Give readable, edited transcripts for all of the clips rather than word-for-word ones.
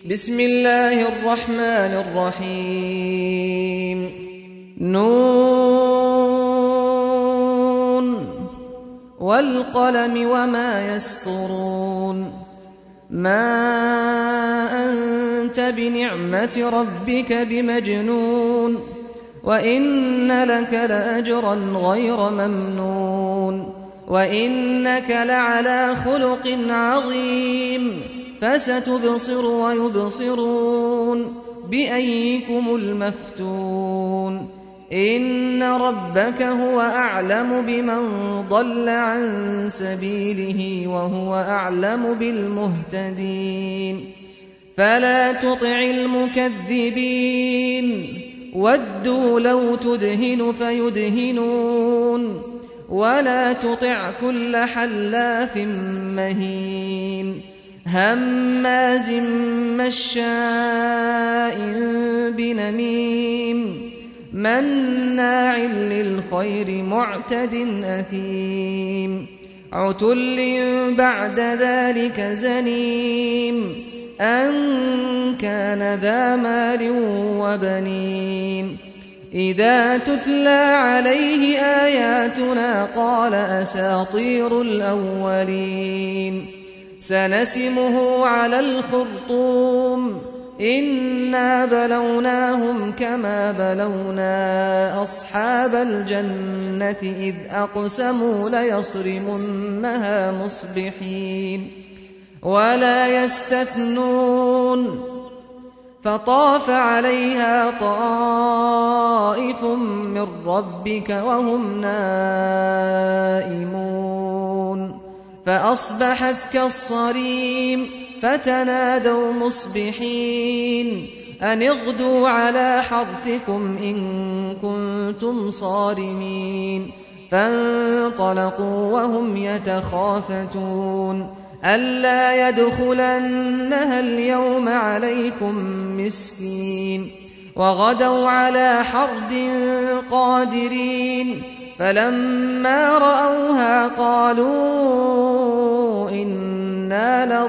بسم الله الرحمن الرحيم نون والقلم وما يسطرون ما أنت بنعمة ربك بمجنون وإن لك لأجرا غير ممنون وإنك لعلى خلق عظيم فستبصر ويبصرون بأيكم المفتون إن ربك هو أعلم بمن ضل عن سبيله وهو أعلم بالمهتدين فلا تطع المكذبين ودوا لو تدهن فيدهنون ولا تطع كل حلاف مهين هماز مشاء بنميم مناع للخير معتد أثيم عتل بعد ذلك زنيم أن كان ذا مال وبنين إذا تتلى عليه آياتنا قال أساطير الأولين سنسمه على الخرطوم إنا بلوناهم كما بلونا أصحاب الجنة إذ أقسموا ليصرمنها مصبحين ولا يستثنون فطاف عليها طائف من ربك وهم نائمون فأصبحت كالصريم فتنادوا مصبحين أن اغدوا على حرثكم إن كنتم صارمين فانطلقوا وهم يتخافتون ألا يدخلنها اليوم عليكم مسكين وغدوا على حرد قادرين فلما رأوها قالوا إنا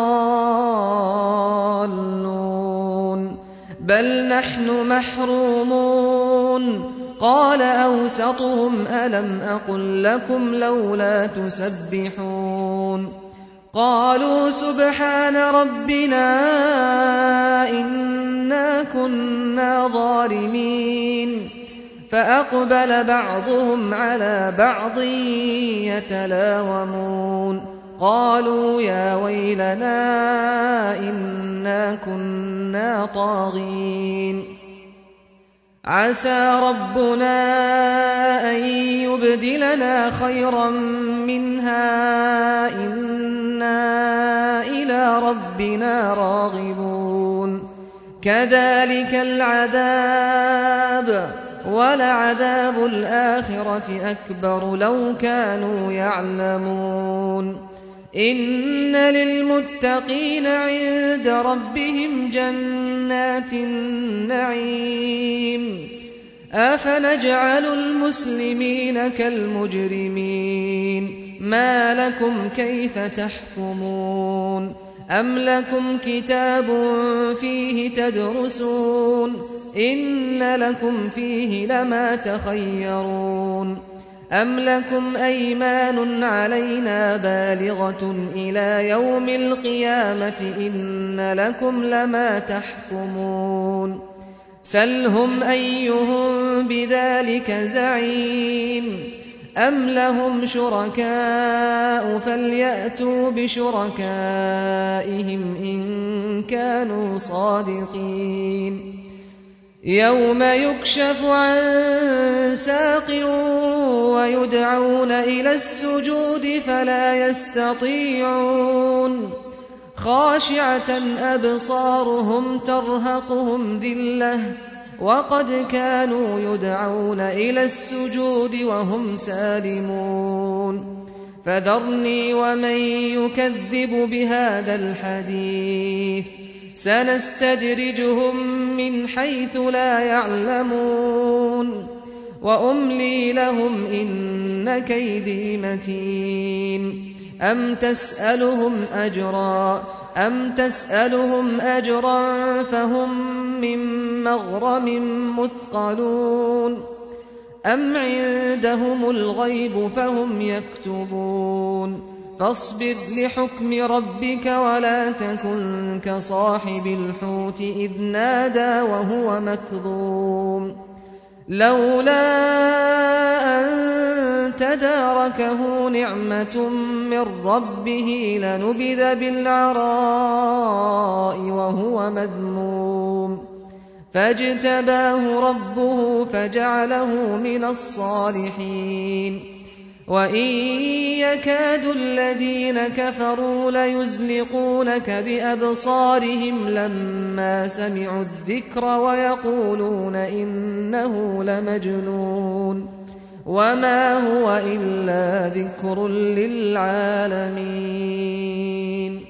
لضالون بل نحن محرومون قال أوسطهم ألم أقل لكم لولا تسبحون قالوا سبحان ربنا إنا كنا ظالمين فأقبل بعضهم على بعض يتلاومون قالوا يا ويلنا إنا كنا طاغين عسى ربنا أن يبدلنا خيرا منها إنا إلى ربنا راغبون كذلك العذاب ولعذاب الآخرة أكبر لو كانوا يعلمون إن للمتقين عند ربهم جنات النعيم أفنجعل المسلمين كالمجرمين ما لكم كيف تحكمون أم لكم كتاب فيه تدرسون إن لكم فيه لما تخيرون أم لكم أيمان علينا بالغة إلى يوم القيامة إن لكم لما تحكمون سلهم أيهم بذلك زعيم أم لهم شركاء فليأتوا بشركائهم إن كانوا صادقين يوم يكشف عن ساق ويدعون إلى السجود فلا يستطيعون خاشعة أبصارهم ترهقهم ذلة وقد كانوا يدعون إلى السجود وهم سالمون فذرني ومن يكذب بهذا الحديث سنستدرجهم من حيث لا يعلمون وأملي لهم إن كيدي متين أم تسألهم أجرا أم تسألهم أجرا فهم من مغرم مثقلون أم عندهم الغيب فهم يكتبون فاصبر لحكم ربك ولا تكن كصاحب الحوت إذ نادى وهو مكظوم لولا أن تداركه نعمة من ربه لنبذ بالعراء وهو مذموم فاجتباه ربه فجعله من الصالحين وإن يكاد الذين كفروا ليزلقونك بأبصارهم لما سمعوا الذكر ويقولون إنه لمجنون وما هو إلا ذكر للعالمين